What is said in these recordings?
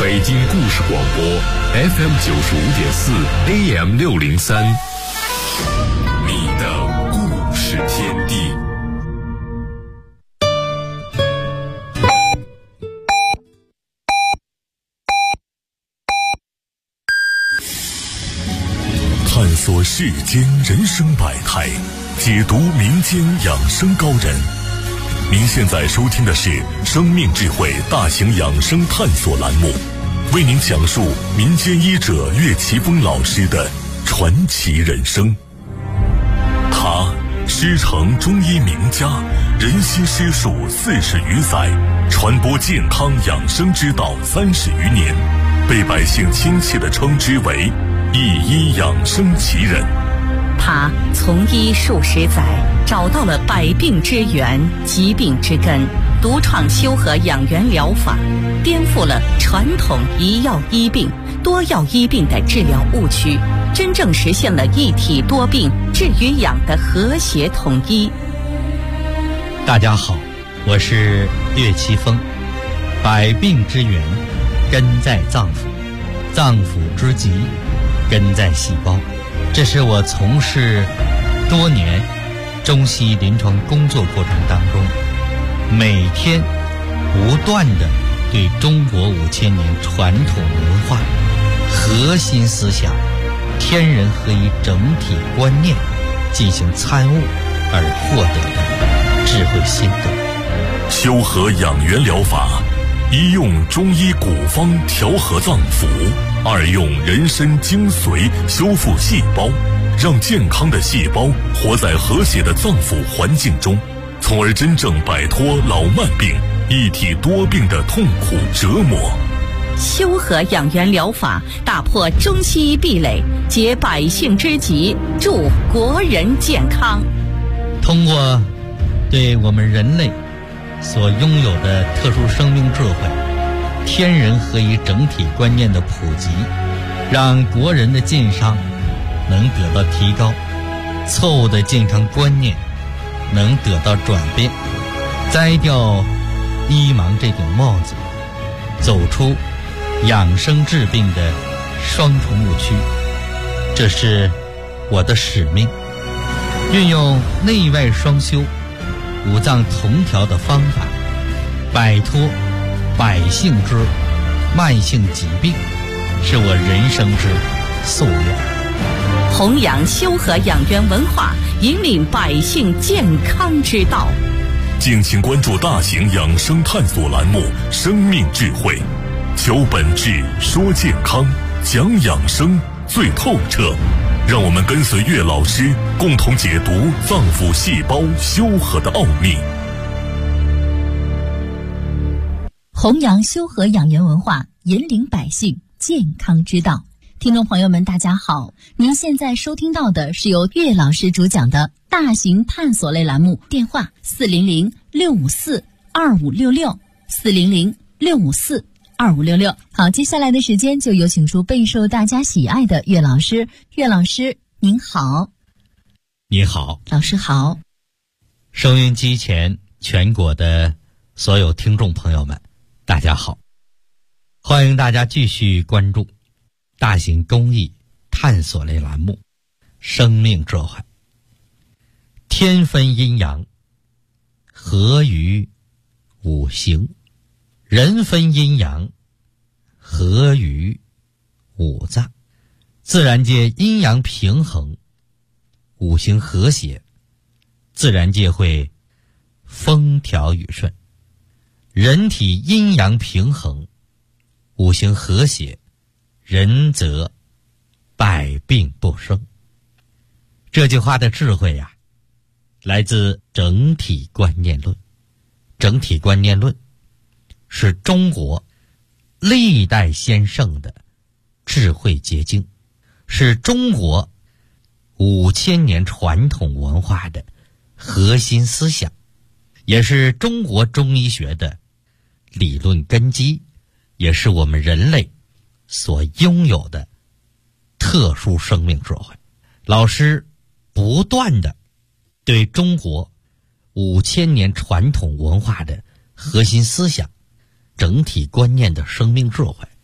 北京故事广播 FM95.4 AM603，你的故事天地。 探索世间人生百态，解读民间养生高人。您现在收听的是生命智慧大型养生探索栏目，为您讲述民间医者岳奇峰老师的传奇人生。他师承中医名家，人心师术40余载，传播健康养生之道30余年，被百姓亲切地称之为一医养生奇人。 他从医数十载，找到了百病之源、疾病之根，独创修和养元疗法，颠覆了传统一药医病、多药医病的治疗误区，真正实现了一体多病、治与养的和谐统一。 大家好，我是岳奇峰。百病之源根在脏腑，脏腑之疾根在细胞。这是我从事多年中西医临床工作过程当中，每天不断地对中国5000年传统文化核心思想天人合一整体观念进行参悟而获得的智慧心得。 修和养元疗法，一用中医古方调和脏腑，二用人参精髓修复细胞，让健康的细胞活在和谐的脏腑环境中，从而真正摆脱老慢病、一体多病的痛苦折磨。 修和养元疗法打破中西医壁垒，解百姓之急，助国人健康。 通过对我们人类所拥有的特殊生命智慧、天人合一整体观念的普及，让国人的健康能得到提高，错误的健康观念能得到转变，摘掉医盲这顶帽子，走出养生治病的双重误区。这是我的使命，运用内外双修、五脏同调的方法，摆脱百姓之慢性疾病，是我人生之夙愿。 弘扬修和养元文化，引领百姓健康之道。 敬请关注大型养生探索栏目《生命智慧》，求本质，说健康，讲养生最透彻。让我们跟随岳老师，共同解读脏腑细胞修和的奥秘。 弘扬修和养元文化，引领百姓健康之道。听众朋友们大家好，您现在收听到的是由岳老师主讲的大型探索类栏目，电话400-654-2566 400-654-2566。好，接下来的时间就有请出备受大家喜爱的岳老师。岳老师您好。 你好。 老师好。 收音机前全国的所有听众朋友们大家好，欢迎大家继续关注大型公益探索类栏目《生命智慧》。天分阴阳，合于五行；人分阴阳，合于五脏。自然界阴阳平衡，五行和谐，自然界会风调雨顺。人体阴阳平衡，五行和谐，人则百病不生。这句话的智慧呀，来自整体观念论。整体观念论是中国历代先圣的智慧结晶，是中国5000年传统文化的核心思想，也是中国中医学的理论根基，也是我们人类所拥有的特殊生命智慧。老师不断的对中国5000年传统文化的核心思想、整体观念的生命智慧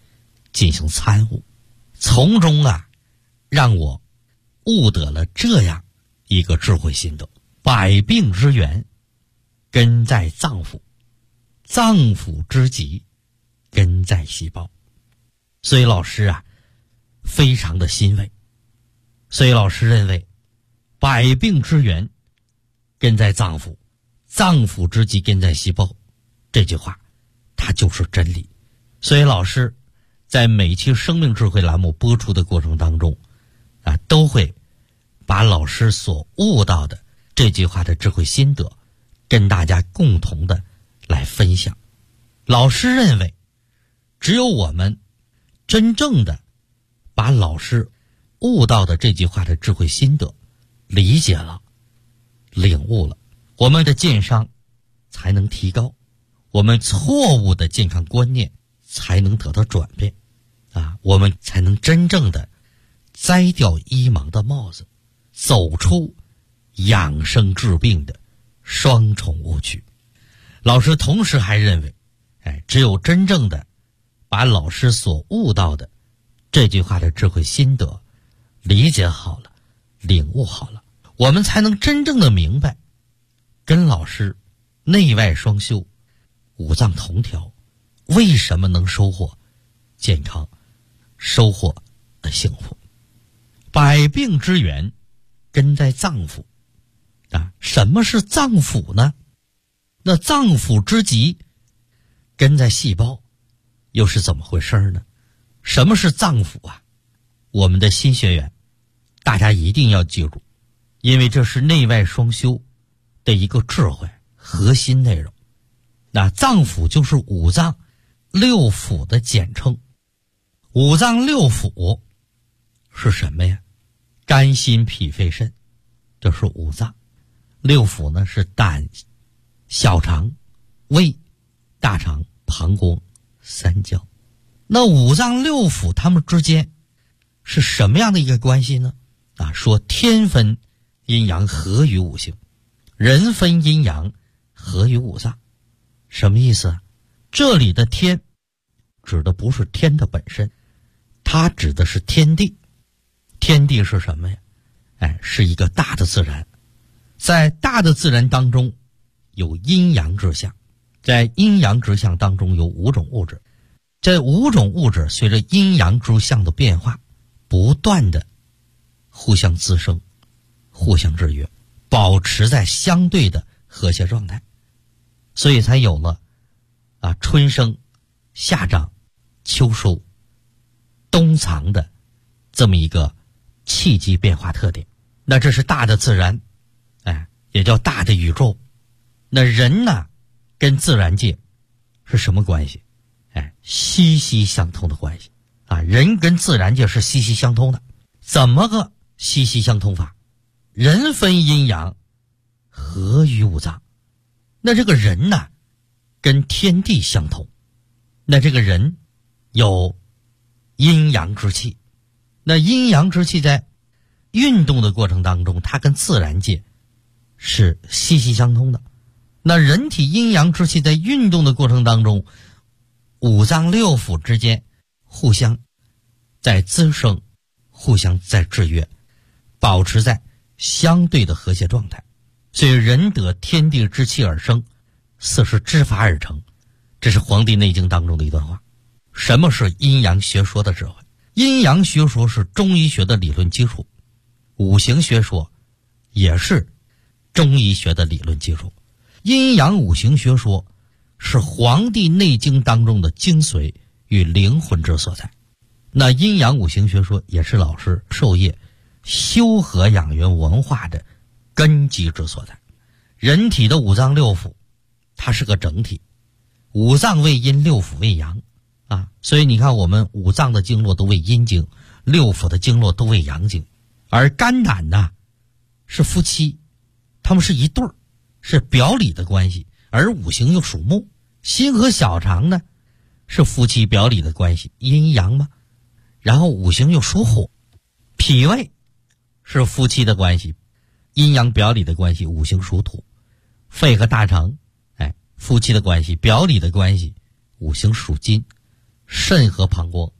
进行参悟，从中让我悟得了这样一个智慧心得：百病之源根在脏腑，脏腑之疾根在细胞。所以老师非常的欣慰。所以老师认为，百病之源根在脏腑，脏腑之疾根在细胞，这句话它就是真理。所以老师在每期生命智慧栏目播出的过程当中都会把老师所悟到的这句话的智慧心得跟大家共同的来分享。老师认为，只有我们真正的把老师悟到的这句话的智慧心得理解了、领悟了，我们的健康才能提高，我们错误的健康观念才能得到转变我们才能真正的摘掉医盲的帽子，走出养生治病的双重误区。老师同时还认为，只有真正的把老师所悟到的这句话的智慧心得理解好了、领悟好了，我们才能真正的明白，跟老师内外双修、五脏同调，为什么能收获健康、收获幸福。百病之源根在脏腑什么是脏腑呢？那脏腑之疾根在细胞，又是怎么回事呢？什么是脏腑我们的新学员大家一定要记住，因为这是内外双修的一个智慧核心内容。那脏腑就是五脏六腑的简称。五脏六腑是什么呀？肝心脾肺肾，这是五脏。六腑呢是胆、小肠、胃、大肠、膀胱、三焦。那五脏六腑它们之间是什么样的一个关系呢？说天分阴阳合于五行，人分阴阳合于五脏。什么意思这里的天指的不是天的本身，它指的是天地。天地是什么呀？是一个大的自然。在大的自然当中有阴阳之象，在阴阳之象当中有五种物质，这五种物质随着阴阳之象的变化，不断的互相滋生、互相制约，保持在相对的和谐状态，所以才有了春生、夏长、秋收、冬藏的这么一个气机变化特点。那这是大的自然，也叫大的宇宙。那人呢，跟自然界是什么关系？息息相通的关系人跟自然界是息息相通的。怎么个息息相通法？人分阴阳合于五脏。那这个人呢，跟天地相通。那这个人有阴阳之气，那阴阳之气在运动的过程当中，它跟自然界是息息相通的。那人体阴阳之气在运动的过程当中，五脏六腑之间互相在滋生，互相在制约，保持在相对的和谐状态。所以人得天地之气而生，四是之法而成。这是《黄帝内经》当中的一段话。什么是阴阳学说的智慧？阴阳学说是中医学的理论基础，五行学说也是中医学的理论基础。阴阳五行学说是《黄帝内经》当中的精髓与灵魂之所在。那阴阳五行学说也是老师授业修和养元文化的根基之所在。人体的五脏六腑它是个整体，五脏为阴，六腑为阳所以你看我们五脏的经络都为阴经，六腑的经络都为阳经。而肝胆呢是夫妻，他们是一对儿，是表里的关系。而五行又属木，心和小肠呢是夫妻表里的关系，阴阳嘛。然后五行又属火，脾胃是夫妻的关系，阴阳表里的关系，五行属土。肺和大肠夫妻的关系，表里的关系，五行属金。肾和膀胱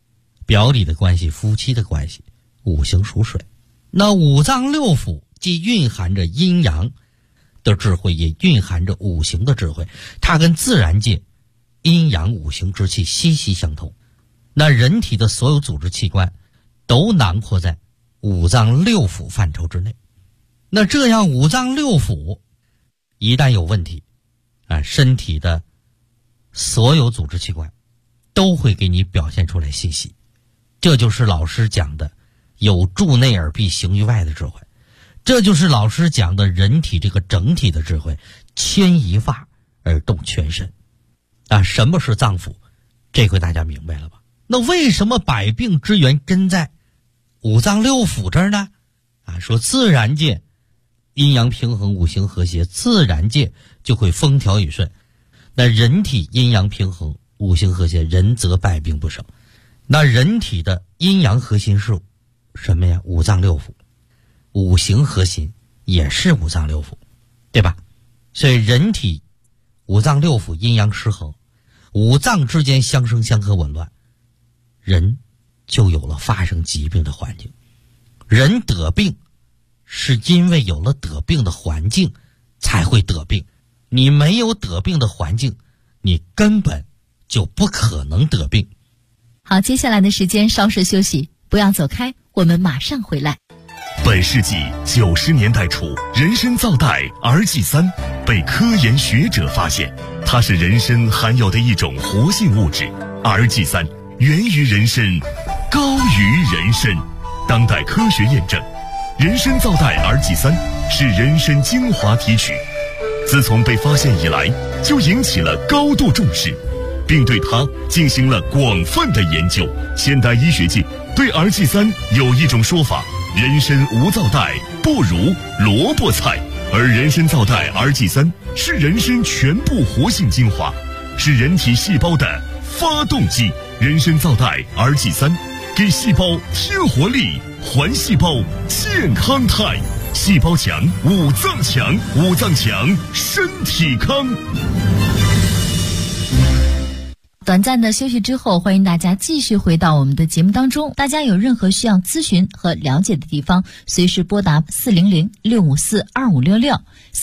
表里的关系，夫妻的关系，五行属水。那五脏六腑既蕴含着阴阳的智慧，也蕴含着五行的智慧，它跟自然界阴阳五行之气息息相通。那人体的所有组织器官都囊括在五脏六腑范畴之内。那这样五脏六腑一旦有问题，身体的所有组织器官都会给你表现出来信息。这就是老师讲的有助内而必行于外的智慧，这就是老师讲的人体这个整体的智慧，牵一发而动全身。什么是脏腑？这回大家明白了吧？那为什么百病之源根在五脏六腑这儿呢？说自然界阴阳平衡，五行和谐，自然界就会风调雨顺。那人体阴阳平衡，五行和谐，人则百病不生。那人体的阴阳核心是什么呀？五脏六腑。五行核心也是五脏六腑，对吧？所以人体五脏六腑阴阳失衡，五脏之间相生相克紊乱，人就有了发生疾病的环境。人得病是因为有了得病的环境才会得病，你没有得病的环境，你根本就不可能得病。 好，接下来的时间稍事休息，不要走开，我们马上回来。 本世纪90年代初，人参皂苷 RG3 被科研学者发现，它是人参含有的一种活性物质。RG3 源于人参，高于人参。当代科学验证，人参皂苷 RG3 是人参精华提取，自从被发现以来，就引起了高度重视，并对它进行了广泛的研究。现代医学界对 RG3 有一种说法：人参无皂苷不如萝卜菜，而人参皂苷 RG3 是人参全部活性精华，是人体细胞的发动机。人参皂苷 RG3 给细胞添活力，还细胞健康态。细胞强，五脏强，五脏强，身体康。 短暂的休息之后，欢迎大家继续回到我们的节目当中。大家有任何需要咨询和了解的地方，随时拨打400-654-2566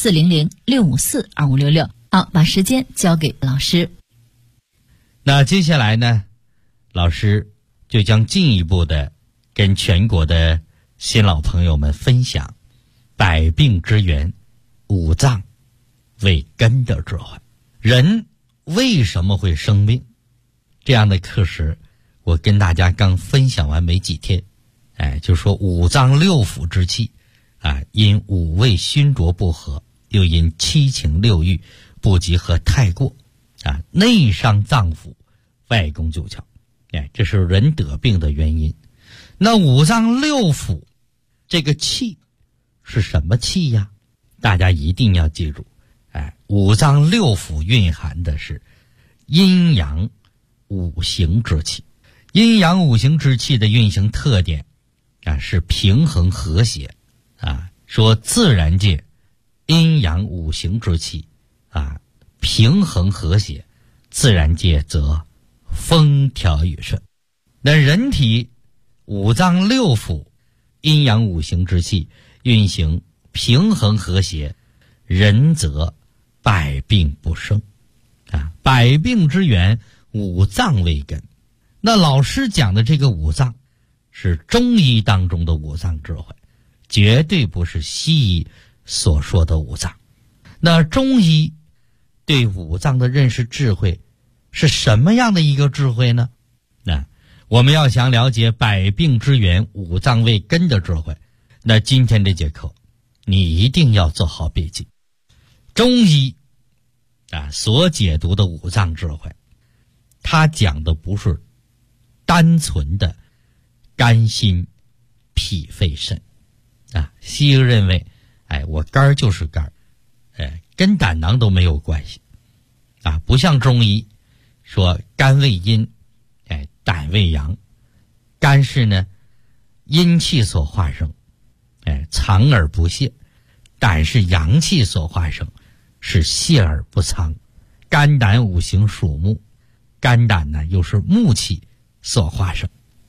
400-654-2566。好，把时间交给老师。 那接下来呢，老师就将进一步的跟全国的新老朋友们分享百病之源，五脏为根的智慧。人为什么会生病？这样的课时我跟大家刚分享完没几天，就说五脏六腑之气因五味熏浊不和，又因七情六欲不及和太过内伤脏腑，外攻九窍，这是人得病的原因。那五脏六腑这个气是什么气呀？大家一定要记住，五脏六腑蕴含的是阴阳五行之气。阴阳五行之气的运行特点是平衡和谐说自然界阴阳五行之气平衡和谐，自然界则风调雨顺。那人体五脏六腑阴阳五行之气运行平衡和谐，人则百病不生百病之源，五脏为根。那老师讲的这个五脏是中医当中的五脏智慧，绝对不是西医所说的五脏。那中医对五脏的认识智慧是什么样的一个智慧呢？那我们要想了解百病之源，五脏为根的智慧，那今天这节课你一定要做好笔记。中医所解读的五脏智慧，它讲的不是单纯的肝心脾肺肾西医认为我肝就是肝跟胆囊都没有关系不像中医说肝为阴胆为阳。肝是呢阴气所化生藏而不泄，胆是阳气所化生，是泄而不藏。肝胆五行属木，肝胆呢又是木气所化生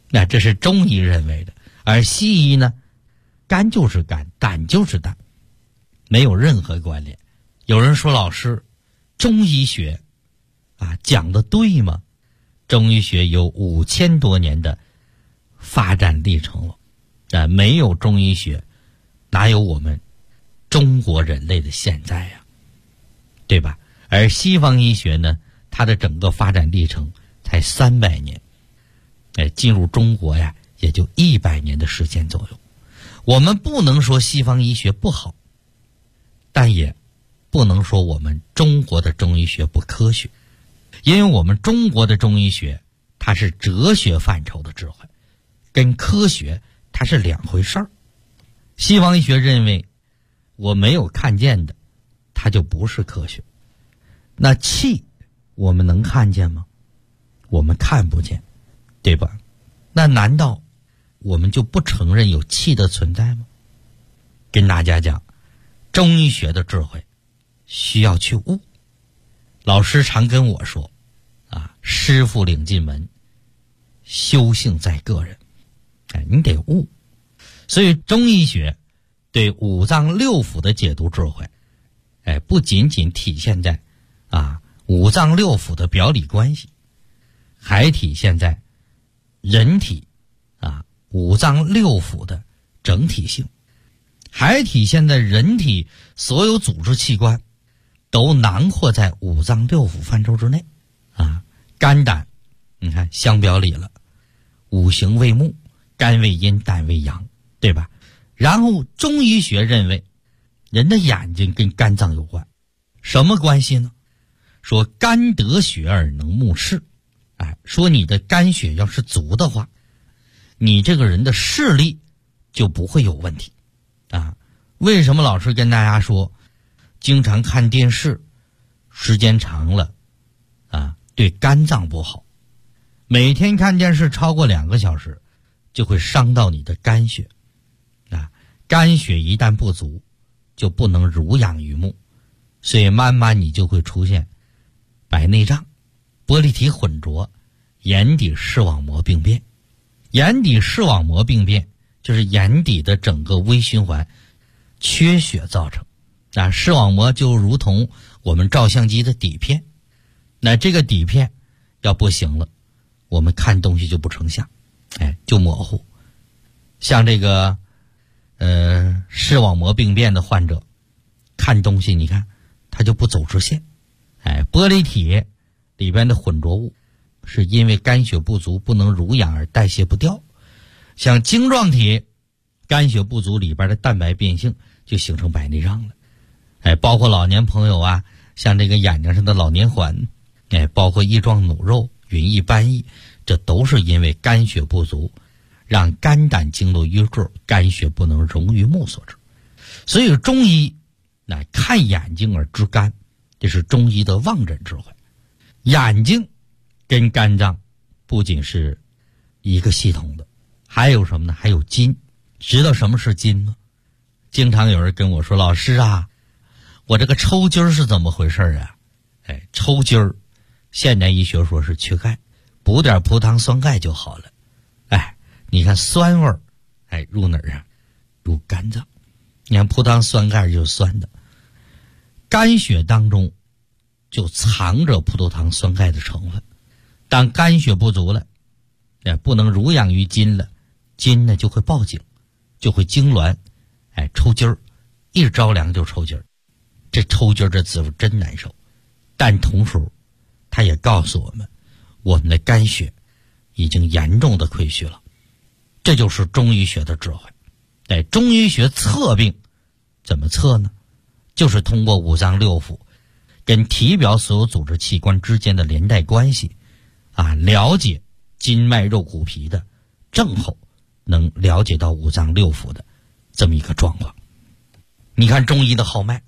那这是中医认为的。而西医呢，肝就是肝，胆就是胆，没有任何关联。有人说，老师，中医学讲的对吗？中医学有5000多年的发展历程了，没有中医学，哪有我们中国人类的现在呀？对吧？而西方医学呢，它的整个发展历程才300年，进入中国呀，也就100年的时间左右。我们不能说西方医学不好，但也不能说我们中国的中医学不科学，因为我们中国的中医学它是哲学范畴的智慧，跟科学它是两回事儿。西方医学认为我没有看见的它就不是科学。那气我们能看见吗？我们看不见，对吧？那难道我们就不承认有气的存在吗？跟大家讲，中医学的智慧需要去悟。老师常跟我说师傅领进门，修行在个人。你得悟。所以中医学对五脏六腑的解读智慧，不仅仅体现在五脏六腑的表里关系，还体现在人体五脏六腑的整体性，还体现在人体所有组织器官都囊括在五脏六腑范畴之内肝胆你看相表里了，五行为木，肝为阴，胆为阳，对吧？然后中医学认为人的眼睛跟肝脏有关，什么关系呢？说肝得血而能目视，说你的肝血要是足的话，你这个人的视力就不会有问题为什么老师跟大家说经常看电视时间长了对肝脏不好？每天看电视超过2个小时就会伤到你的肝血肝血一旦不足就不能濡养于目，所以慢慢你就会出现白内障、玻璃体混浊、眼底视网膜病变。眼底视网膜病变就是眼底的整个微循环缺血造成视网膜就如同我们照相机的底片，那这个底片要不行了，我们看东西就不成像就模糊。像这个视网膜病变的患者看东西，你看他就不走直线玻璃体里边的混浊物是因为肝血不足不能濡养而代谢不掉。像晶状体肝血不足里边的蛋白变性就形成白内障了包括老年朋友像这个眼睛上的老年环包括翼状弩肉、云翳斑翳，这都是因为肝血不足让肝胆经络淤滞，肝血不能溶于目所致。所以中医看眼睛而知肝，这是中医的望诊智慧。眼睛跟肝脏不仅是一个系统的，还有什么呢？还有筋。知道什么是筋吗？经常有人跟我说，老师我这个抽筋是怎么回事抽筋现代医学说是缺钙，补点葡萄酸钙就好了。你看酸味入哪儿入肝脏。你看葡萄酸钙就是酸的，肝血当中就藏着葡萄糖酸钙的成分。当肝血不足了不能濡养于筋了，筋呢就会报警，就会痉挛抽筋儿，一着凉就抽筋儿。这抽筋儿这滋味真难受，但同时它也告诉我们，我们的肝血已经严重的亏虚了。这就是中医学的智慧。中医学测病怎么测呢？就是通过五脏六腑跟体表所有组织器官之间的连带关系了解筋脉肉骨皮的症候，能了解到五脏六腑的这么一个状况。你看中医的号脉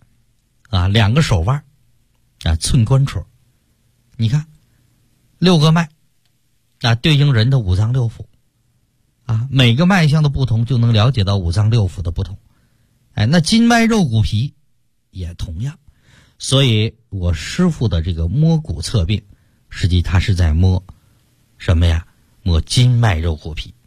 2个手腕寸关戳，你看6个脉对应人的五脏六腑每个脉象的不同就能了解到五脏六腑的不同那筋脉肉骨皮也同样。所以我师父的这个摸骨测病，实际他是在摸什么呀？摸筋脉肉骨皮。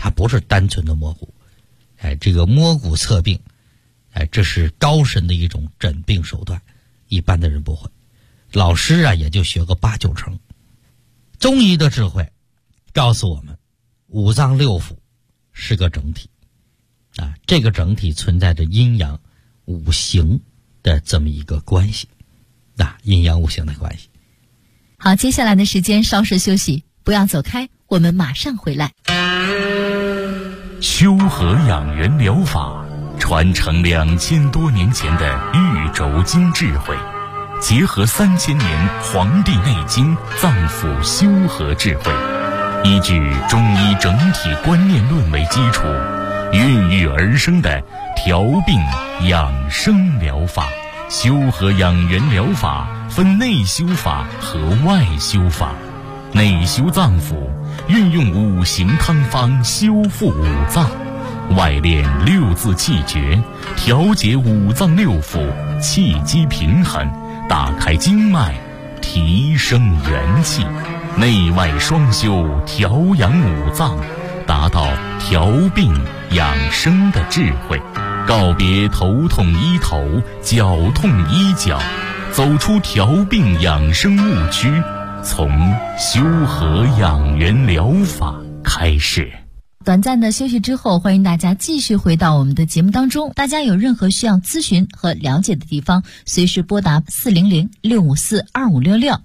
它不是单纯的摸骨。这个摸骨测病，这是高深的一种诊病手段，一般的人不会。老师啊，也就学个8、9成。中医的智慧告诉我们，五脏六腑是个整体啊，这个整体存在着阴阳五行的这么一个关系啊，阴阳五行的关系。 好，接下来的时间稍事休息，不要走开，我们马上回来。 修和养元疗法传承2000多年前的玉轴经智慧，结合3000年《黄帝内经》脏腑修和智慧，依据中医整体观念论为基础，孕育而生的调病养生疗法。修和养元疗法分内修法和外修法。内修脏腑，运用五行汤方修复五脏；外练6字气诀，调节五脏六腑，气机平衡，打开经脉，提升元气。内外双修，调养五脏，达到调病养生的智慧。告别头痛医头，脚痛医脚，走出调病养生误区，从修和养元疗法开始。 短暂的休息之后，欢迎大家继续回到我们的节目当中。大家有任何需要咨询和了解的地方，随时拨打400-654-2566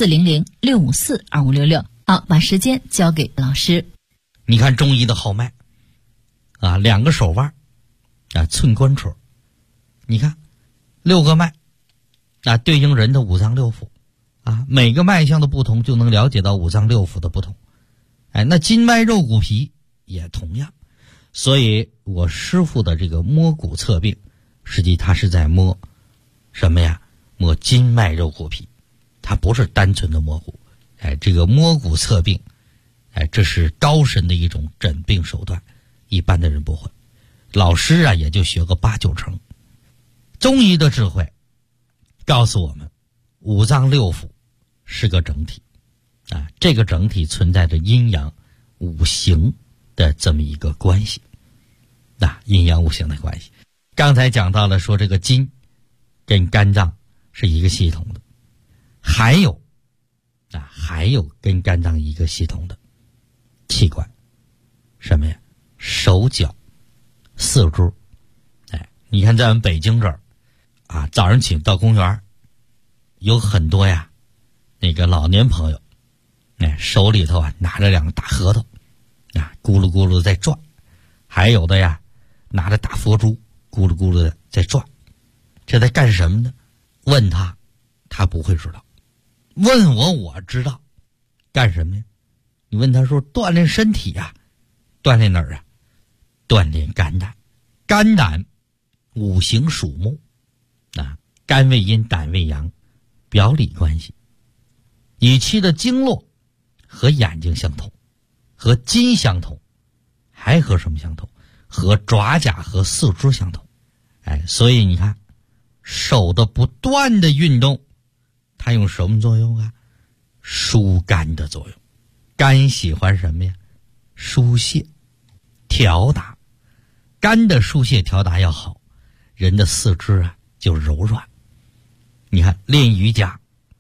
400-654-2566。好，把时间交给老师。 你看中医的号脉啊，2个手腕啊，寸关尺，你看6个脉啊，对应人的五脏六腑啊，每个脉象的不同就能了解到五脏六腑的不同。那筋脉肉骨皮也同样。所以我师傅的这个摸骨测病，实际他是在摸什么呀？摸筋脉肉骨皮，它不是单纯的摸骨。这个摸骨测病，这是高深的一种诊病手段，一般的人不会。老师啊，也就学个8、9成。中医的智慧告诉我们，五脏六腑是个整体啊，这个整体存在着阴阳五行的这么一个关系啊，阴阳五行的关系。刚才讲到了说这个筋跟肝脏是一个系统的，还有跟肝脏一个系统的器官，什么呀？手脚四肢。你看在我们北京这儿啊，早上起到公园有很多呀那个老年朋友，手里头啊拿着2个大核桃啊，咕噜咕噜在转，还有的呀拿着大佛珠，咕噜咕噜的在转。这在干什么呢？问他不会知道，问我知道。干什么呀？你问他说锻炼身体呀，锻炼哪儿啊？锻炼肝胆。肝胆五行属木啊，肝为阴，胆为阳，表里关系。以其的经络和眼睛相同，和筋相同，还和什么相同？和爪甲和四肢相同。所以你看手的不断的运动，它用什么作用啊？疏肝的作用。肝喜欢什么呀？疏泄调达。肝的疏泄调达要好，人的四肢啊就柔软。你看练瑜伽，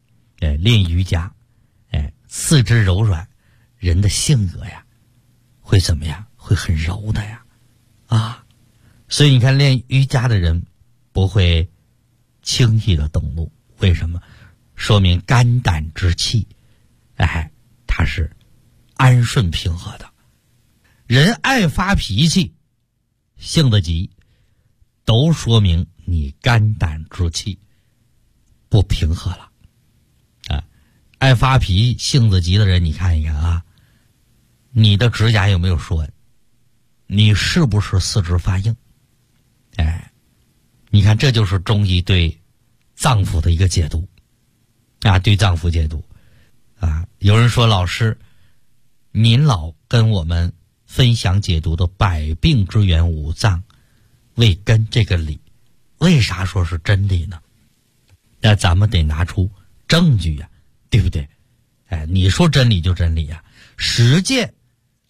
四肢柔软，人的性格呀会怎么样？会很柔的呀啊！所以你看练瑜伽的人不会轻易的动怒，为什么？说明肝胆之气它是安顺平和的。人爱发脾气，性子急，都说明你肝胆之气不平和了啊！爱发脾气、性子急的人，你看一看啊，你的指甲有没有竖纹？你是不是四肢发硬？你看这就是中医对脏腑的一个解读啊，对脏腑解读啊。有人说老师，您老跟我们分享解读的百病之源五脏为根这个理，为啥说是真理呢？那咱们得拿出证据呀，对不对？你说真理就真理呀，实践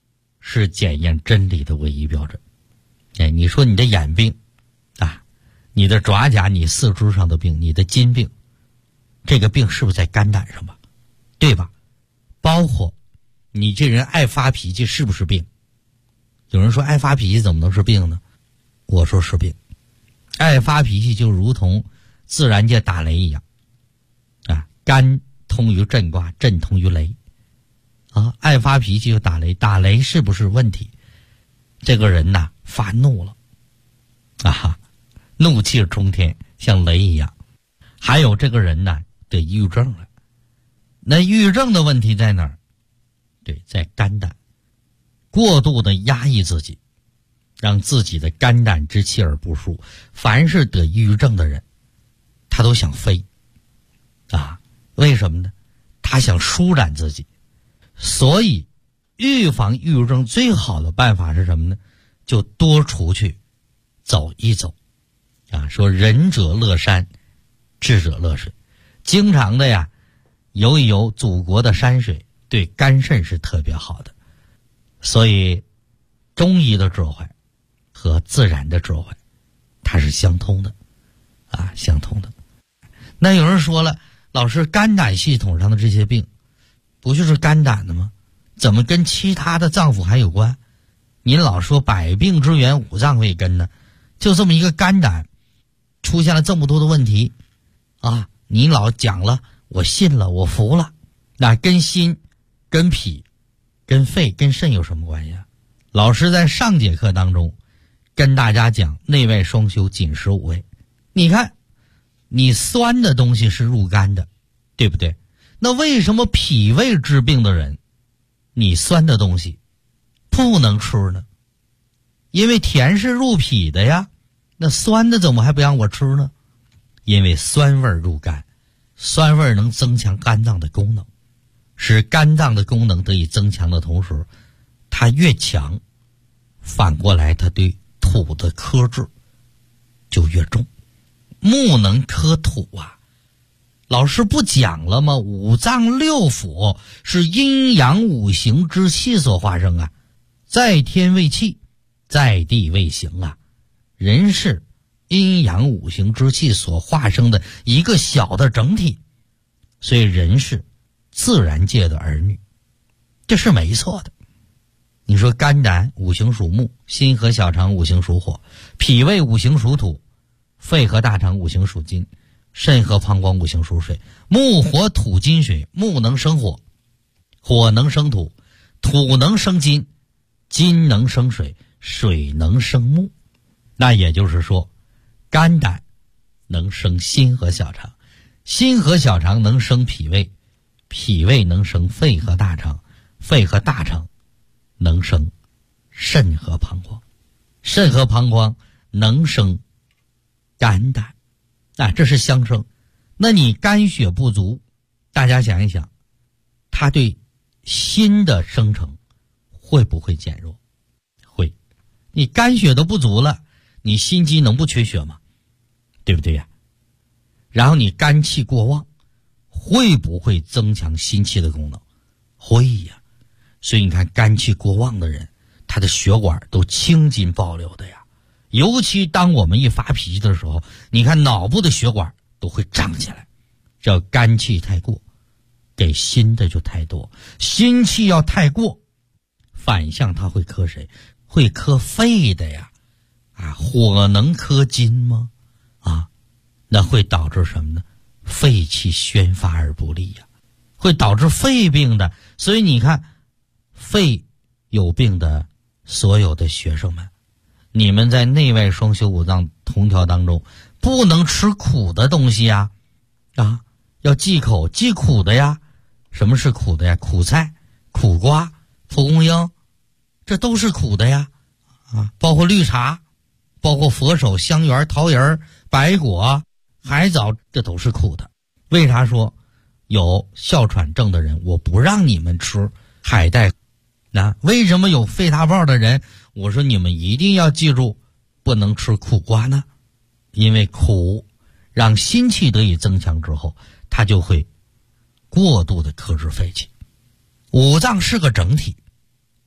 是检验真理的唯一标准。你说你的眼病啊，你的爪甲，你四肢上的病，你的筋病，这个病是不是在肝胆上吧？对吧？包括你这人爱发脾气，是不是病？有人说爱发脾气怎么能是病呢？我说是病。爱发脾气就如同自然界打雷一样啊，肝通于震卦，震通于雷啊，爱发脾气就打雷，打雷是不是问题？这个人呐发怒了啊，怒气冲天，像雷一样。还有这个人呐得抑郁症了。那抑郁症的问题在哪儿？对，在肝胆，过度的压抑自己，让自己的肝胆之气而不舒。凡是得抑郁症的人，他都想飞啊，为什么呢？他想舒展自己。所以预防抑郁症最好的办法是什么呢？就多出去走一走啊，说仁者乐山，智者乐水，经常的呀游一游祖国的山水，对肝肾是特别好的。所以中医的智慧和自然的智慧它是相通的啊，相通的。那有人说了，老师，肝胆系统上的这些病不就是肝胆的吗？怎么跟其他的脏腑还有关？您老说百病之源五脏未根呢，就这么一个肝胆出现了这么多的问题啊！您老讲了，我信了，我服了，那跟心、跟脾、跟肺、跟肾有什么关系啊？老师在上节课当中跟大家讲内外双修，紧实五味。你看，你酸的东西是入肝的，对不对？那为什么脾胃治病的人，你酸的东西不能吃呢？因为甜是入脾的呀，那酸的怎么还不让我吃呢？因为酸味入肝，酸味能增强肝脏的功能，使肝脏的功能得以增强的同时，它越强，反过来它对土的克制就越重。木能克土啊，老师不讲了吗？五脏六腑是阴阳五行之气所化生啊，在天为气，在地为形啊。人是阴阳五行之气所化生的一个小的整体，所以人是自然界的儿女，这是没错的。你说肝胆五行属木，心和小肠五行属火，脾胃五行属土，肺和大肠五行属金，肾和膀胱五行属水。木火土金水，木能生火，火能生土，土能生金，金能生水，水能生木。那也就是说，肝胆能生心和小肠，心和小肠能生脾胃，脾胃能生肺和大肠，肺和大肠能生肾和膀胱，肾和膀胱能生肝胆，这是相生。那你肝血不足，大家想一想，它对心的生成会不会减弱？会。你肝血都不足了，你心肌能不缺血吗？对不对呀？然后你肝气过旺，会不会增强心气的功能？会呀。所以你看肝气过旺的人，他的血管都青筋暴流的呀。尤其当我们一发脾气的时候，你看脑部的血管都会胀起来，这肝气太过，给心的就太多。心气要太过，反向它会克谁？会克肺的呀。火能克金吗？那会导致什么呢？肺气宣发而不利呀，会导致肺病的。所以你看，肺有病的所有的学生们，你们在内外双修五脏同调当中，不能吃苦的东西呀，要忌口，忌苦的呀。什么是苦的呀？苦菜、苦瓜、蒲公英，这都是苦的呀。包括绿茶，包括佛手、香橼、桃仁、白果、海藻，这都是苦的。为啥说有哮喘症的人我不让你们吃海带？为什么有肺大泡的人我说你们一定要记住不能吃苦瓜呢？因为苦让心气得以增强之后，它就会过度的克制肺气。五脏是个整体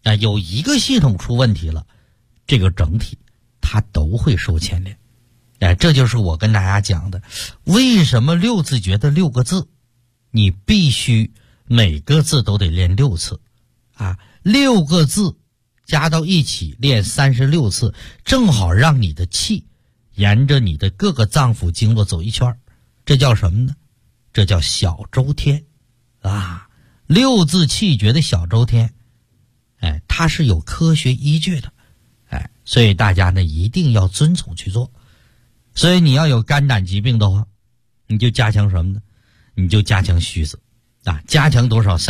有一个系统出问题了，这个整体它都会受牵连。这就是我跟大家讲的，为什么六字诀的6个字你必须每个字都得练6次，6个字加到一起练36次，正好让你的气沿着你的各个脏腑经络走一圈。这叫什么呢？这叫小周天6字气诀的小周天，它是有科学依据的，所以大家呢一定要遵从去做。所以你要有肝胆疾病的话，你就加强什么呢？你就加强虚字加强多少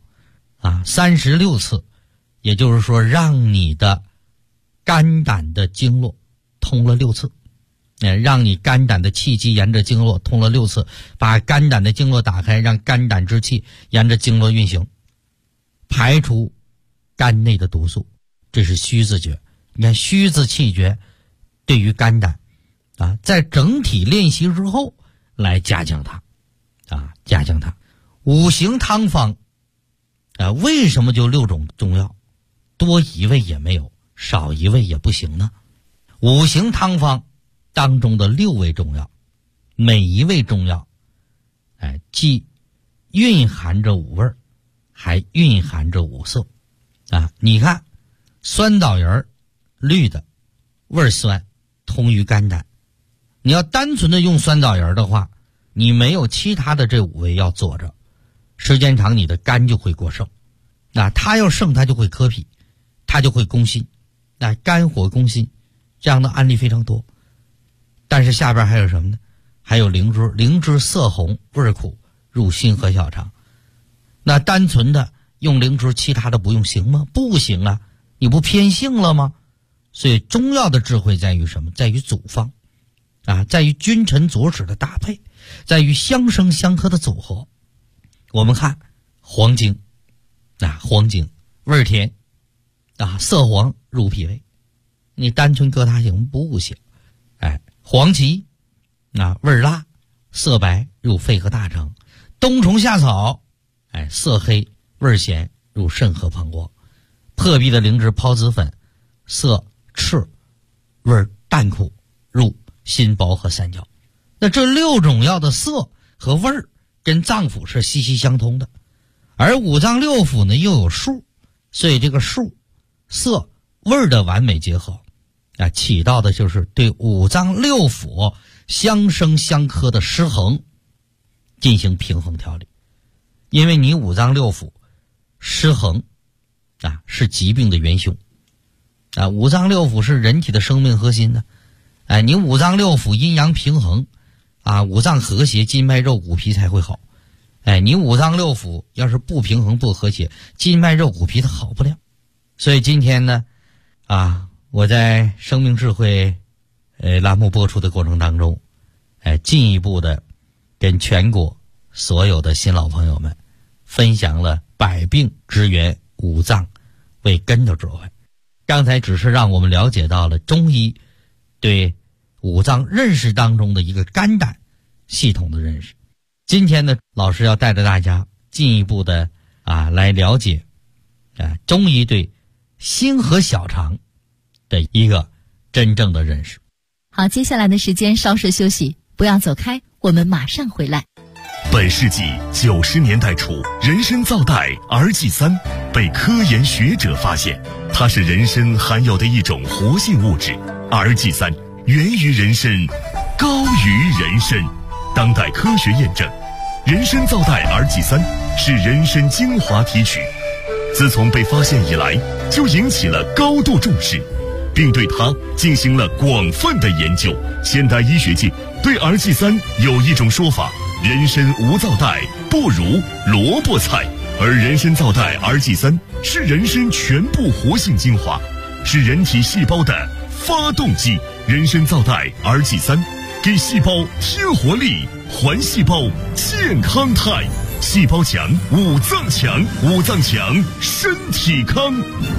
？3636次，也就是说让你的肝胆的经络通了6次，让你肝胆的气机沿着经络通了6次，把肝胆的经络打开，让肝胆之气沿着经络运行，排除肝内的毒素，这是虚字诀。你看虚字气诀对于肝胆在整体练习之后来加强它加强它。五行汤方为什么就6种中药，多一味也没有，少一味也不行呢？五行汤方当中的6味中药，每一味中药既蕴含着5味，还蕴含着5色你看酸枣仁绿的，味酸，通于肝胆。你要单纯的用酸枣仁的话，你没有其他的这5味药做着，时间长你的肝就会过盛它要盛它就会磕脾，它就会攻心肝火攻心，这样的案例非常多。但是下边还有什么呢？还有灵芝，灵芝色红味苦，入心和小肠。那单纯的用灵芝，其他的不用行吗？不行你不偏性了吗？所以中药的智慧在于什么？在于组方在于君臣佐使的搭配，在于相生相克的组合。我们看黄精黄精味甜色黄入脾胃，你单纯搁它行不行？黄芪味辣，色白入肺和大肠。冬虫夏草色黑味咸入肾和膀胱。破壁的灵芝孢子粉，色赤味淡苦入心包和三焦。那这6种药的色和味儿跟脏腑是息息相通的，而五脏六腑呢又有数，所以这个数色味儿的完美结合起到的就是对五脏六腑相生相克的失衡进行平衡调理。因为你五脏六腑失衡是疾病的元凶五脏六腑是人体的生命核心你五脏六腑阴阳平衡五脏和谐，筋脉肉骨皮才会好你五脏六腑要是不平衡不和谐，筋脉肉骨皮它好不了。所以今天呢我在生命智慧栏目播出的过程当中进一步的跟全国所有的新老朋友们分享了百病之源五脏为根的智慧。刚才只是让我们了解到了中医对五脏认识当中的一个肝胆系统的认识。今天呢，老师要带着大家进一步的来了解中医对心和小肠的一个真正的认识。 好，接下来的时间稍事休息，不要走开，我们马上回来。 本世纪90年代初，人参皂苷儿祭三被科研学者发现，它是人参含有的一种活性物质。儿祭三源于人参，高于人参。当代科学验证，人参皂苷儿祭三是人参精华提取，自从被发现以来，就引起了高度重视，并对它进行了广泛的研究。现代医学界对儿祭三有一种说法：人参无皂苷不如萝卜菜，而人参皂苷儿祭三是人参全部活性精华，是人体细胞的发动机。人参皂苷儿祭三给细胞添活力，还细胞健康态。细胞强，五脏强，五脏强，身体康。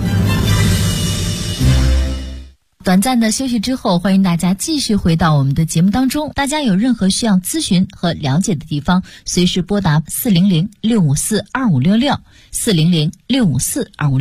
短暂的休息之后，欢迎大家继续回到我们的节目当中。大家有任何需要咨询和了解的地方，随时拨打400-654-2566，400-654-2566。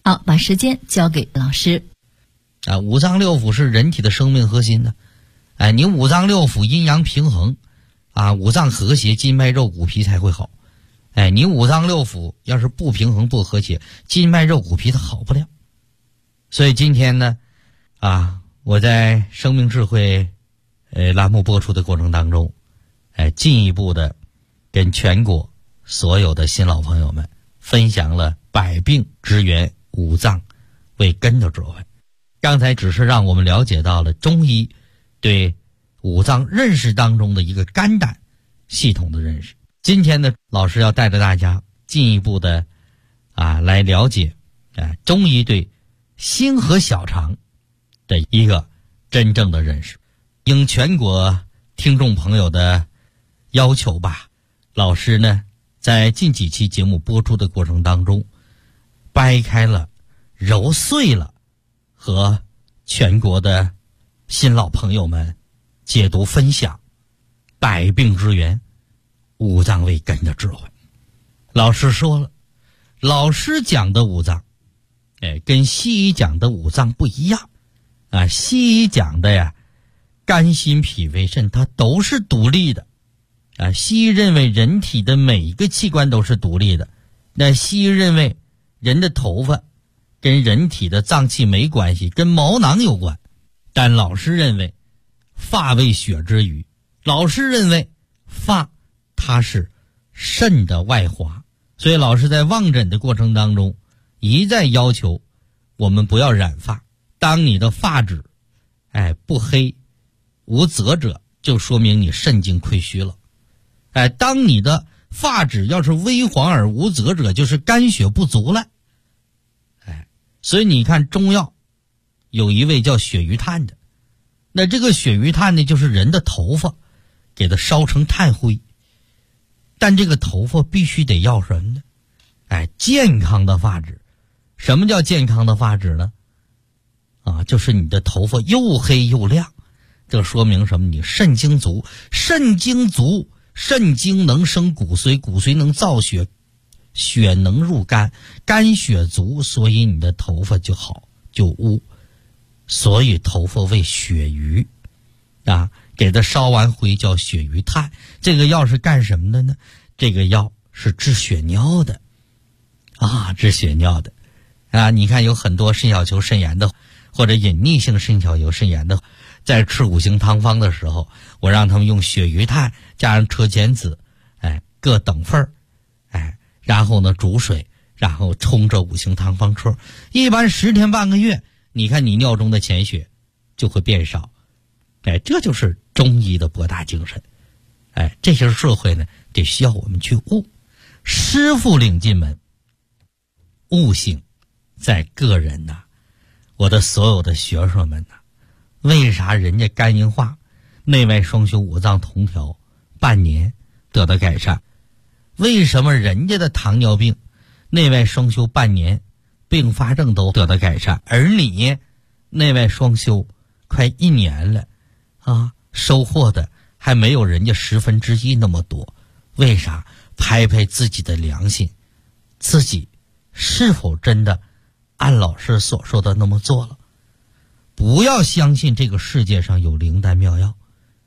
好，把时间交给老师。 五脏六腑是人体的生命核心呢。你五脏六腑阴阳平衡五脏和谐，筋脉肉骨皮才会好。你五脏六腑要是不平衡不和谐，筋脉肉骨皮它好不了。所以今天呢我在生命智慧栏目播出的过程当中进一步的跟全国所有的新老朋友们分享了百病之源五脏为根的智慧。刚才只是让我们了解到了中医对五脏认识当中的一个肝胆系统的认识。今天呢，老师要带着大家进一步的来了解中医对心和小肠的一个真正的认识。应全国听众朋友的要求吧，老师呢在近几期节目播出的过程当中掰开了揉碎了和全国的新老朋友们解读分享百病之源五脏为根的智慧。老师说了，老师讲的五脏跟西医讲的五脏不一样西医讲的呀肝心脾肺肾它都是独立的西医认为人体的每一个器官都是独立的，那西医认为人的头发跟人体的脏器没关系，跟毛囊有关。但老师认为发为血之余，老师认为发它是肾的外华。所以老师在望诊的过程当中一再要求我们不要染发。当你的发质不黑无泽者，就说明你肾经亏虚了。当你的发质要是微黄而无泽者，就是肝血不足了。所以你看中药有一味叫血鱼炭的，那这个血鱼炭呢，就是人的头发给它烧成炭灰，但这个头发必须得要什么呢？健康的发质。什么叫健康的发质呢？就是你的头发又黑又亮，这说明什么？你肾精足，肾精足，肾精能生骨髓，骨髓能造血，血能入肝，肝血足，所以你的头发就好就乌。所以头发为血鱼给它烧完灰叫血鱼炭。这个药是干什么的呢？这个药是治血尿的治血尿的你看有很多肾小球肾炎的或者隐匿性肾小球肾炎的，在吃五行汤方的时候，我让他们用血鱼炭加上车前子各等份然后呢煮水，然后冲着五行汤方车，一般10天半个月，你看你尿中的潜血就会变少。这就是中医的博大精深。这些智慧呢得需要我们去悟。师傅领进门，悟性在个人我的所有的学生们为啥人家肝硬化内外双修五脏同调半年得到改善？为什么人家的糖尿病内外双修半年并发症都得到改善，而你内外双修快1年了收获的还没有人家1/10那么多？为啥？拍拍自己的良心，自己是否真的按老师所说的那么做了？不要相信这个世界上有灵丹妙药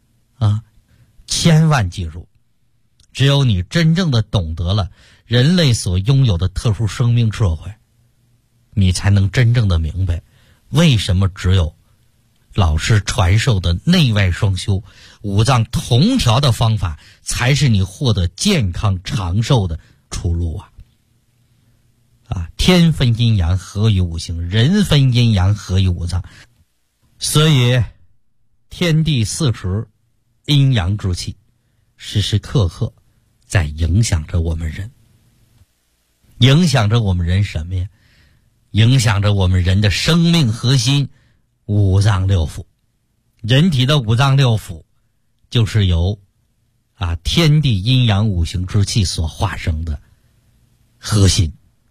千万记住，只有你真正的懂得了人类所拥有的特殊生命智慧，你才能真正的明白为什么只有老师传授的内外双修五脏同调的方法才是你获得健康长寿的出路天分阴阳合于五行，人分阴阳合于五脏。所以天地四时阴阳之气时时刻刻在影响着我们人。影响着我们人什么呀？影响着我们人的生命核心五脏六腑。人体的五脏六腑就是由天地阴阳五行之气所化生的核心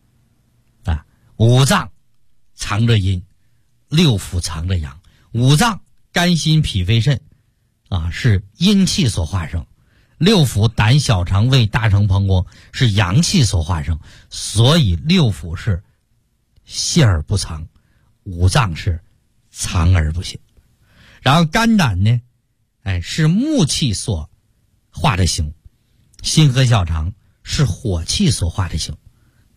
五脏藏着阴，六腑藏着阳。五脏肝心脾肺肾是阴气所化生，六腑胆小肠胃大肠膀胱是阳气所化生，所以六腑是泄而不藏，五脏是藏而不泄。然后肝胆呢，是木气所化的形，心和小肠是火气所化的形，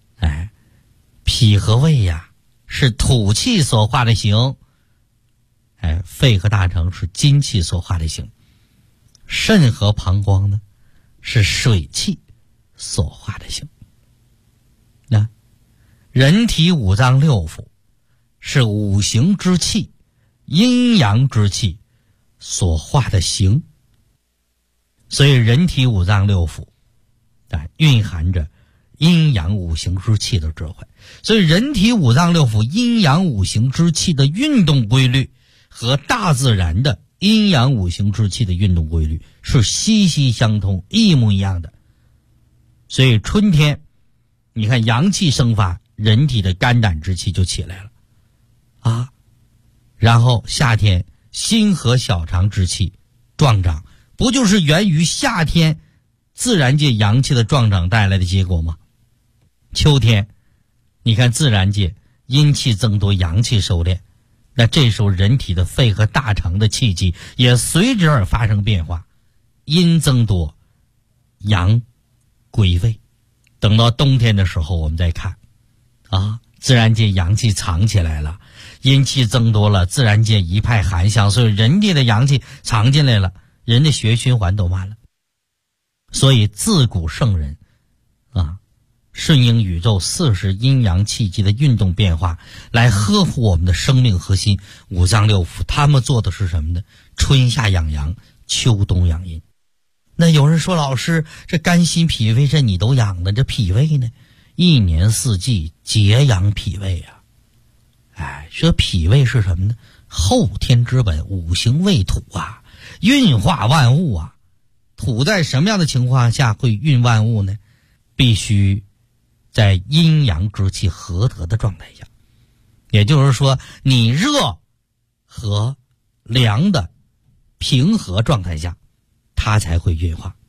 脾和胃呀是土气所化的形，肺和大肠是金气所化的形，肾和膀胱呢是水气所化的形。那人体五脏六腑是五行之气、阴阳之气所化的形，所以人体五脏六腑蕴含着阴阳五行之气的智慧。所以人体五脏六腑阴阳五行之气的运动规律和大自然的阴阳五行之气的运动规律是息息相通，一模一样的。所以春天你看阳气生发，人体的肝胆之气就起来了然后夏天心和小肠之气壮长，不就是源于夏天自然界阳气的壮长带来的结果吗？秋天你看自然界阴气增多，阳气收敛，那这时候人体的肺和大肠的气机也随之而发生变化，阴增多，阳归位。等到冬天的时候我们再看自然界阳气藏起来了，阴气增多了，自然界一派寒香，所以人体的阳气藏进来了，人的血液循环都慢了。所以自古圣人顺应宇宙40阴阳气机的运动变化，来呵护我们的生命核心五脏六腑。他们做的是什么呢？春夏养阳，秋冬养阴。那有人说，老师，这肝心脾胃这你都养的，这脾胃呢一年四季节养脾胃这脾胃是什么呢？后天之本，五行为土运化万物土在什么样的情况下会运万物呢？必须在阴阳之气合得的状态下，也就是说你热和凉的平和状态下，它才会运化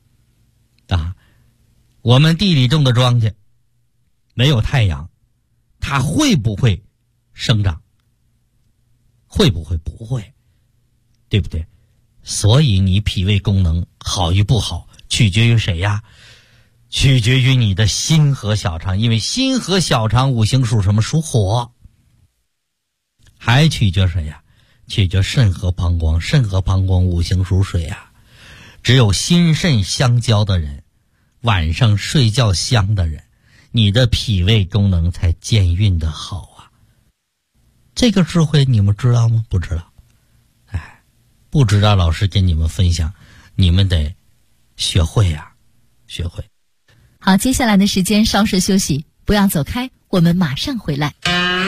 我们地里种的庄稼没有太阳，它会不会生长？会不会？不会，对不对？所以你脾胃功能好与不好取决于谁呀？取决于你的心和小肠，因为心和小肠五行属什么？属火。还取决谁呀？取决肾和膀胱，肾和膀胱五行属水只有心肾相交的人，晚上睡觉香的人，你的脾胃功能才健运的好这个智慧你们知道吗？不知道。不知道，老师跟你们分享，你们得学会学会。 好，接下来的时间稍事休息，不要走开，我们马上回来。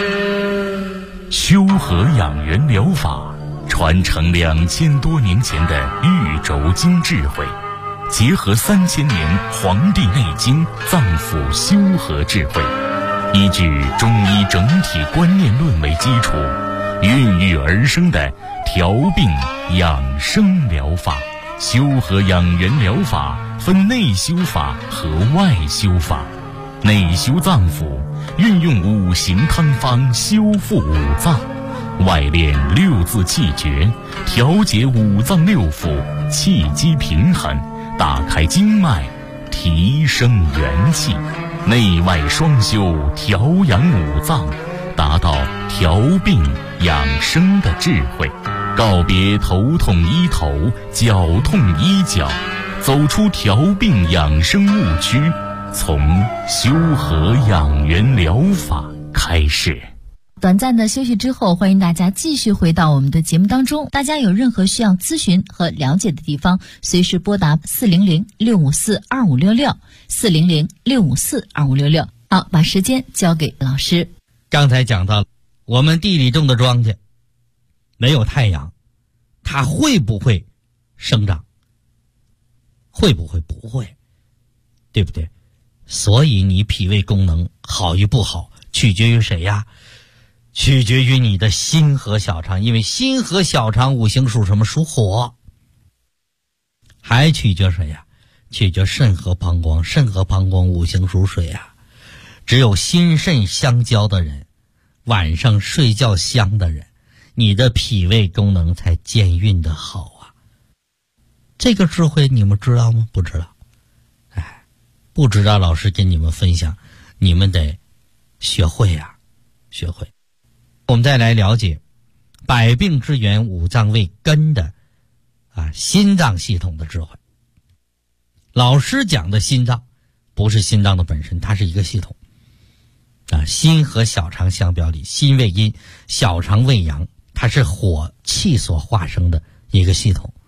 修和养元疗法传承2000多年前的玉轴经智慧，结合3000年《黄帝内经》脏腑修和智慧，依据中医整体观念论为基础，孕育而生的调病养生疗法。修和养元疗法分内修法和外修法。内修脏腑，运用五行汤方修复五脏；外练六字气诀，调节五脏六腑气机平衡，打开经脉，提升元气。内外双修，调养五脏，达到调病养生的智慧。告别头痛医头，脚痛医脚，走出调病养生误区，从修和养元疗法开始。 短暂的休息之后，欢迎大家继续回到我们的节目当中。大家有任何需要咨询和了解的地方，随时拨打400-654-2566 400-654-2566。好，把时间交给老师。 刚才讲到我们地里种的庄稼没有太阳，它会不会生长？会不会？不会，对不对？所以你脾胃功能好与不好取决于谁呀？取决于你的心和小肠，因为心和小肠五行属什么？属火。还取决谁呀？取决肾和膀胱，肾和膀胱五行属水只有心肾相交的人， 晚上睡觉香的人，你的脾胃功能才健运的好啊。这个智慧你们知道吗？不知道。不知道，老师跟你们分享，你们得学会啊，学会。我们再来了解百病之源五脏为根的心脏系统的智慧。老师讲的心脏不是心脏的本身，它是一个系统心和小肠相表里，心为阴，小肠为阳，它是火气所化生的一个系统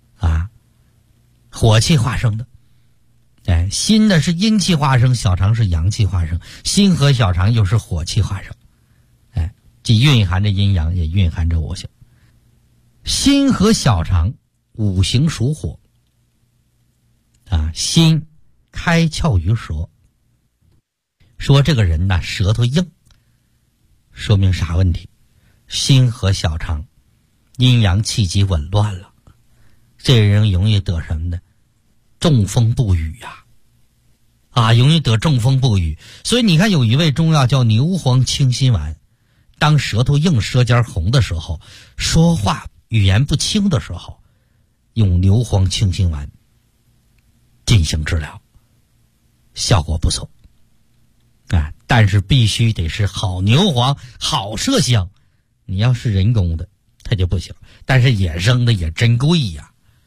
火气化生的。心呢是阴气化生，小肠是阳气化生，心和小肠又是火气化生，既蕴含着阴阳，也蕴含着五行。心和小肠五行属火心开窍于舌，说这个人舌头硬，说明啥问题？心和小肠阴阳气机紊乱了，这人容易得什么呢？中风不语容易得中风不语。所以你看有一味中药叫牛黄清心丸，当舌头硬舌尖红的时候，说话语言不清的时候，用牛黄清心丸进行治疗，效果不错但是必须得是好牛黄好麝香，你要是人工的它就不行，但是野生的也真贵呀。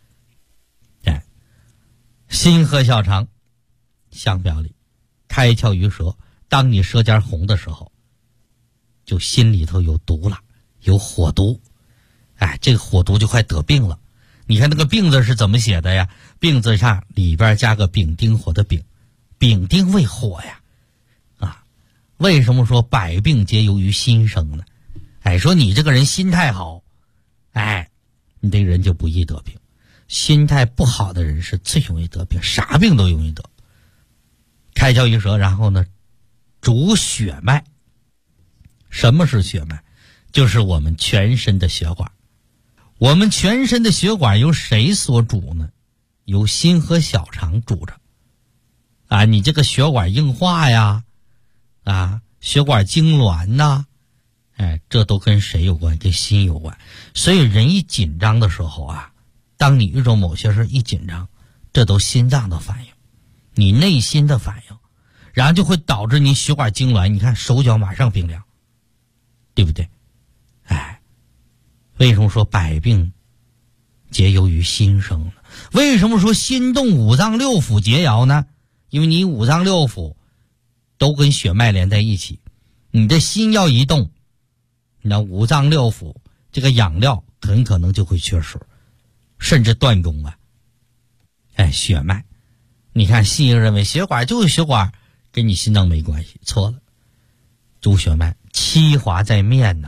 心和小肠相表里，开窍于舌，当你舌尖红的时候，就心里头有毒了，有火毒，这个火毒就快得病了。你看那个病字是怎么写的呀？病字上里边加个丙丁火的丙，丙丁为火呀为什么说百病皆由于心生呢？说你这个人心态好，你这个人就不易得病。心态不好的人是最容易得病，啥病都容易得。开窍于舌，然后呢主血脉。什么是血脉？就是我们全身的血管。我们全身的血管由谁所主呢？由心和小肠主着你这个血管硬化呀血管痉挛呐这都跟谁有关？跟心有关。所以人一紧张的时候当你遇到某些事一紧张，这都心脏的反应，你内心的反应，然后就会导致你血管痉挛，你看手脚马上冰凉，对不对？为什么说百病皆由于心生呢？为什么说心动五脏六腑皆爻呢？因为你五脏六腑都跟血脉连在一起，你的心要一动，那五脏六腑这个养料很可能就会缺失，甚至断供血脉。你看西医认为血管就是血管，跟你心脏没关系，错了。主血脉，七华在面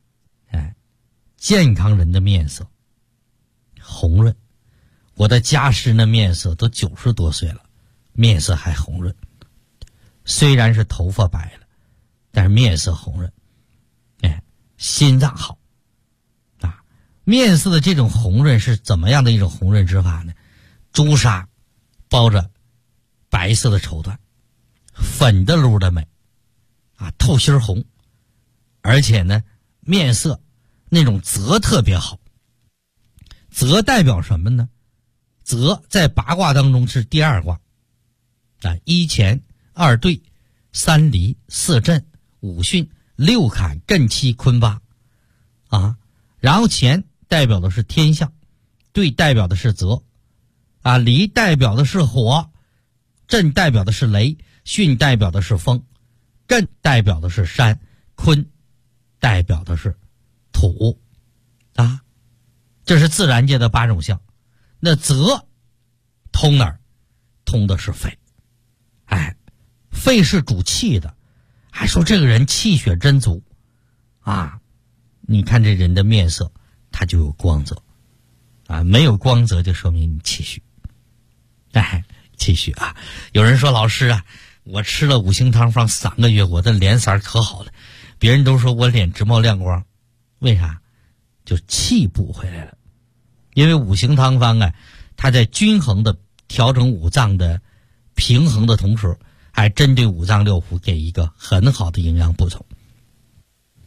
健康人的面色红润，我的家师的面色都90多岁了，面色还红润，虽然是头发白了，但是面色红润。心脏好面色的这种红润是怎么样的一种红润之法呢？朱砂包着白色的绸缎，粉的噜的美透心红，而且呢面色那种泽特别好。泽代表什么呢？泽在八卦当中是第二卦一乾二兑三离四震五巽六坎艮七坤八然后乾代表的是天象，兑代表的是泽离代表的是火，震代表的是雷，巽代表的是风，艮代表的是山，坤代表的是土这是自然界的8种象。那泽通哪儿？通的是肺肺是主气的，还说这个人气血真足你看这人的面色他就有光泽没有光泽就说明你气虚气虚有人说老师我吃了五行汤方3个月，我的脸色可好了，别人都说我脸直冒亮光，为啥？就气补回来了。因为五行汤方它在均衡的调整五脏的平衡的同时，还针对五脏六腑给一个很好的营养补充。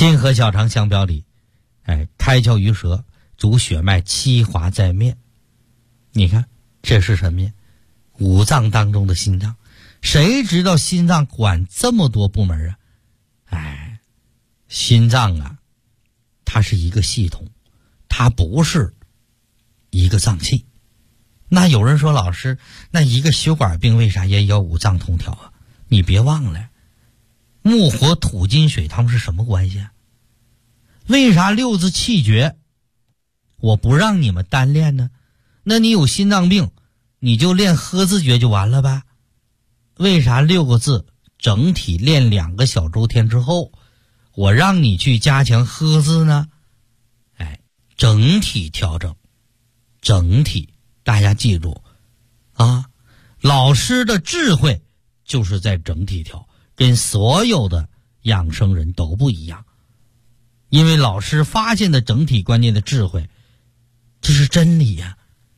心和小肠相表里，开窍于舌，主血脉，七华在面。你看这是什么呀？五脏当中的心脏。谁知道心脏管这么多部门啊？心脏啊，它是一个系统，它不是一个脏器。那有人说，老师，那一个血管病为啥也要五脏同调啊？你别忘了，木火土金水它们是什么关系啊？为啥六字气诀我不让你们单练呢？那你有心脏病你就练喝字诀就完了吧？为啥6个字整体练2个小周天之后，我让你去加强喝字呢？整体调整，整体，大家记住啊，老师的智慧就是在整体调，跟所有的养生人都不一样。因为老师发现的整体观念的智慧，这是真理呀！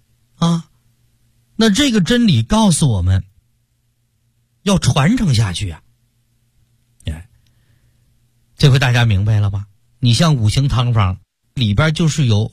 那这个真理告诉我们要传承下去啊！这回大家明白了吧？你像五行汤方里边就是由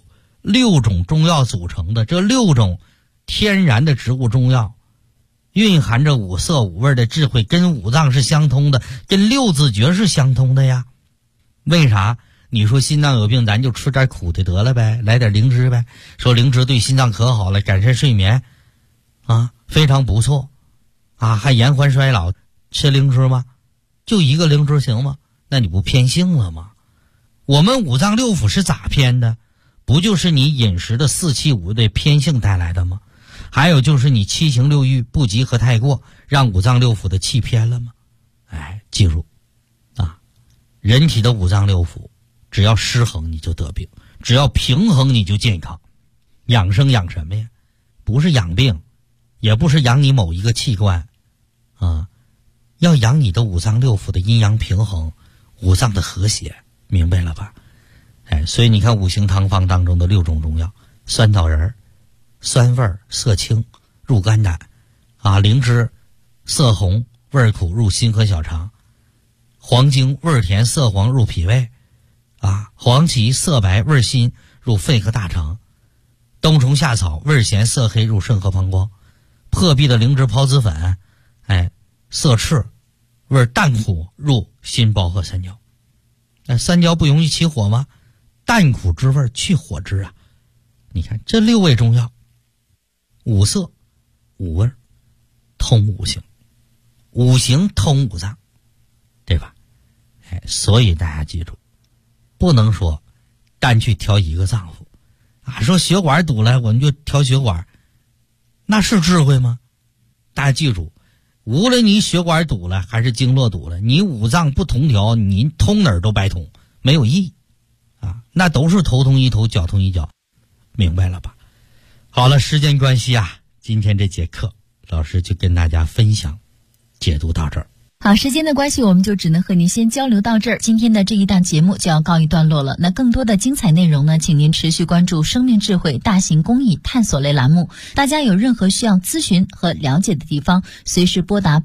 6种中药组成的，这6种天然的植物中药蕴含着五色五味的智慧，跟五脏是相通的，跟六字诀是相通的呀。为啥？你说心脏有病，咱就吃点苦的得了呗，来点灵芝呗，说灵芝对心脏可好了，改善睡眠非常不错还延缓衰老，吃灵芝吗？就一个灵芝行吗？那你不偏性了吗？我们五脏六腑是咋偏的？不就是你饮食的4气5味偏性带来的吗？还有就是你7情6欲不及和太过，让五脏六腑的气偏了吗？记住人体的五脏六腑只要失衡你就得病，只要平衡你就健康。养生养什么呀？不是养病，也不是养你某一个器官要养你的五脏六腑的阴阳平衡，五脏的和谐，明白了吧？所以你看五行汤方当中的6种中药，酸枣仁酸味色清入肝胆灵芝色红味苦入心和小肠，黄精味甜色黄入脾胃黄芪色白味辛入肺和大肠，冬虫夏草味咸色黑入肾和膀胱，破壁的灵芝孢子粉色赤味淡苦入心包和三焦。三焦不容易起火吗？淡苦之味去火之啊！你看这6味中药，五色五味通五行，五行通五脏，对吧？所以大家记住，不能说单去调一个脏腑说血管堵了我们就调血管，那是智慧吗？大家记住，无论你血管堵了还是经络堵了，你五脏不同调，你通哪儿都白通，没有意义那都是头痛医头，脚痛医脚，明白了吧？好了，时间关系今天这节课老师就跟大家分享解读到这儿。 好，时间的关系，我们就只能和您先交流到这儿。今天的这一档节目就要告一段落了。那更多的精彩内容呢，请您持续关注生命智慧大型公益探索类栏目。大家有任何需要咨询和了解的地方，随时拨打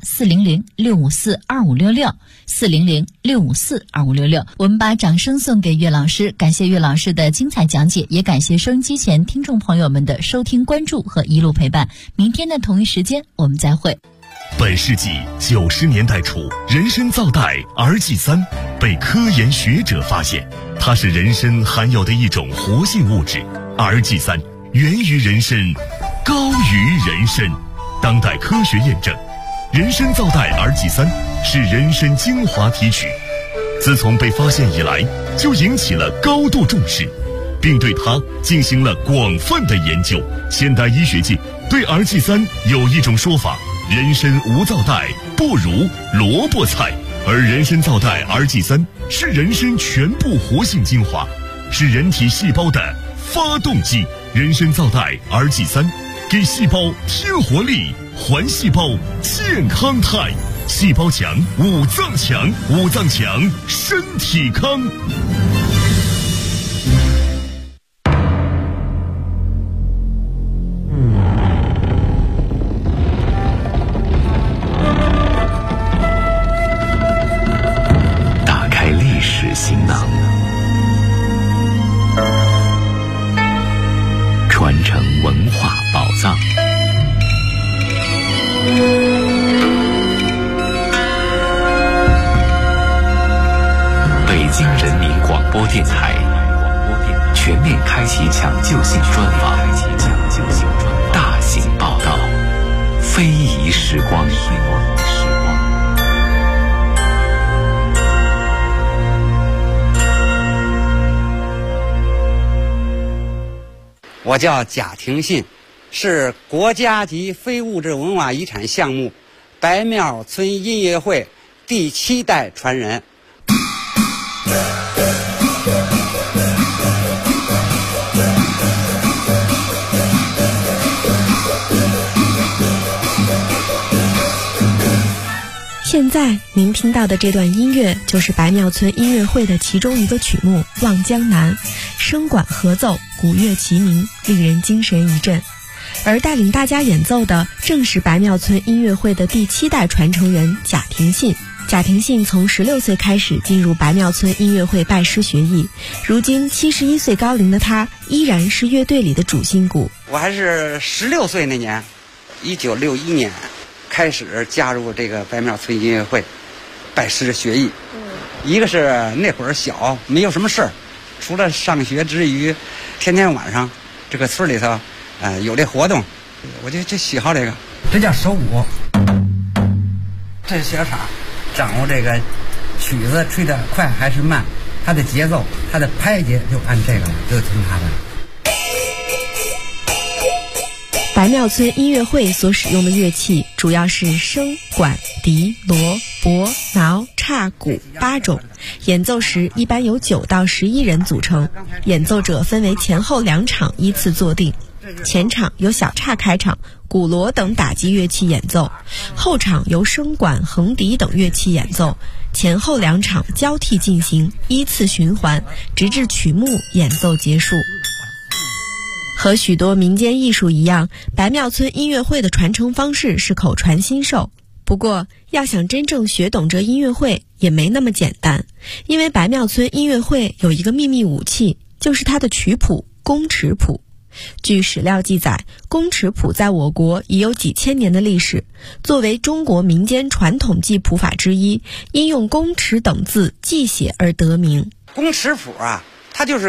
400-654-2566 400-654-2566。我们把掌声送给岳老师，感谢岳老师的精彩讲解，也感谢收音机前听众朋友们的收听关注和一路陪伴。明天的同一时间我们再会。 本世纪90年代初，人参皂苷儿祭3被科研学者发现，它是人参含有的一种活性物质。儿祭3源于人参，高于人参。当代科学验证，人参皂苷儿祭3是人参精华提取，自从被发现以来，就引起了高度重视，并对它进行了广泛的研究。现代医学界对儿祭3有一种说法：人参无皂苷不如萝卜菜，而人参皂苷儿祭3是人参全部活性精华，是人体细胞的发动机。人参皂苷儿祭3给细胞添活力，还细胞健康态。细胞强，五脏强，五脏强，身体康。 打开历史行囊， 京人民广播电台全面开启抢救性专访，大型报道，非遗时光。 我叫贾廷信，是国家级非物质文化遗产项目白庙村音乐会第7代传人。 现在您听到的这段音乐就是白庙村音乐会的其中一个曲目《望江南》，声管合奏，鼓乐齐鸣，令人精神一振。而带领大家演奏的正是白庙村音乐会的第7代传承人贾廷信。贾廷信从16岁开始进入白庙村音乐会拜师学艺，如今71岁高龄的他依然是乐队里的主心骨。 我还是16岁那年，1961年开始加入这个白庙村音乐会，拜师学艺。一个是那会儿小，没有什么事儿，除了上学之余，天天晚上这个村里头，有这活动，我就喜好这个。这叫手鼓，这是小傻，掌握这个曲子吹得快还是慢，它的节奏，它的拍节就按这个了，就听它的。 白庙村音乐会所使用的乐器主要是笙、管、笛、锣、钹、挠、叉、鼓8种，演奏时一般由9到11人组成，演奏者分为前后2场依次坐定。前场由小叉开场，鼓锣等打击乐器演奏，后场由笙管、横笛等乐器演奏，前后2场交替进行，依次循环，直至曲目演奏结束。和许多民间艺术一样，白庙村音乐会的传承方式是口传心授。不过，要想真正学懂这音乐会也没那么简单，因为白庙村音乐会有一个秘密武器，就是它的曲谱宫尺谱。据史料记载，宫尺谱在我国已有几千年的历史，作为中国民间传统记谱法之一，因用宫尺等字记写而得名。 宫尺谱啊，它就是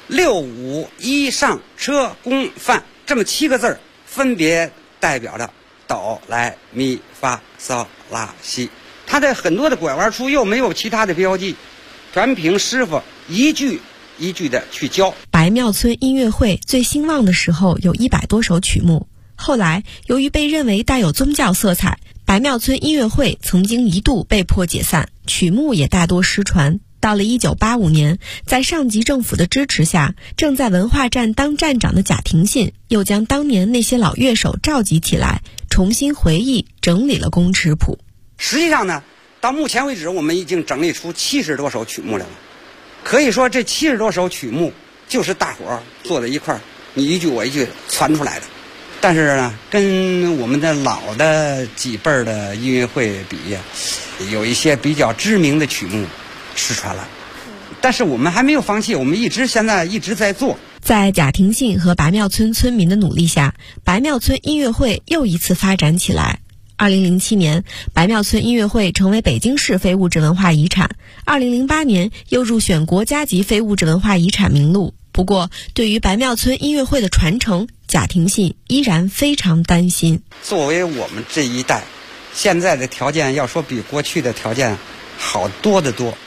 6、5、1上车宫范这么7个字，分别代表着哆来咪发嗦拉西。它的很多的拐弯处又没有其他的标记，全凭师傅一句一句的去教。 白庙村音乐会最兴旺的时候有100多首曲目，后来由于被认为带有宗教色彩，白庙村音乐会曾经一度被迫解散，曲目也大多失传。到了1985年，在上级政府的支持下，正在文化站当站长的贾廷信又将当年那些老乐手召集起来，重新回忆整理了宫尺谱。 实际上呢，到目前为止我们已经整理出70多首曲目来了。可以说这70多首曲目就是大伙儿坐在一块儿，你一句我一句传出来的。但是呢，跟我们的老的几辈儿的音乐会比，有一些比较知名的曲目失传了，但是我们还没有放弃，我们现在一直在做。 在贾廷信和白庙村村民的努力下，白庙村音乐会又一次发展起来。2007年，白庙村音乐会成为北京市非物质文化遗产，2008年又入选国家级非物质文化遗产名录。不过，对于白庙村音乐会的传承，贾廷信依然非常担心。 作为我们这一代，现在的条件要说比过去的条件好多得多。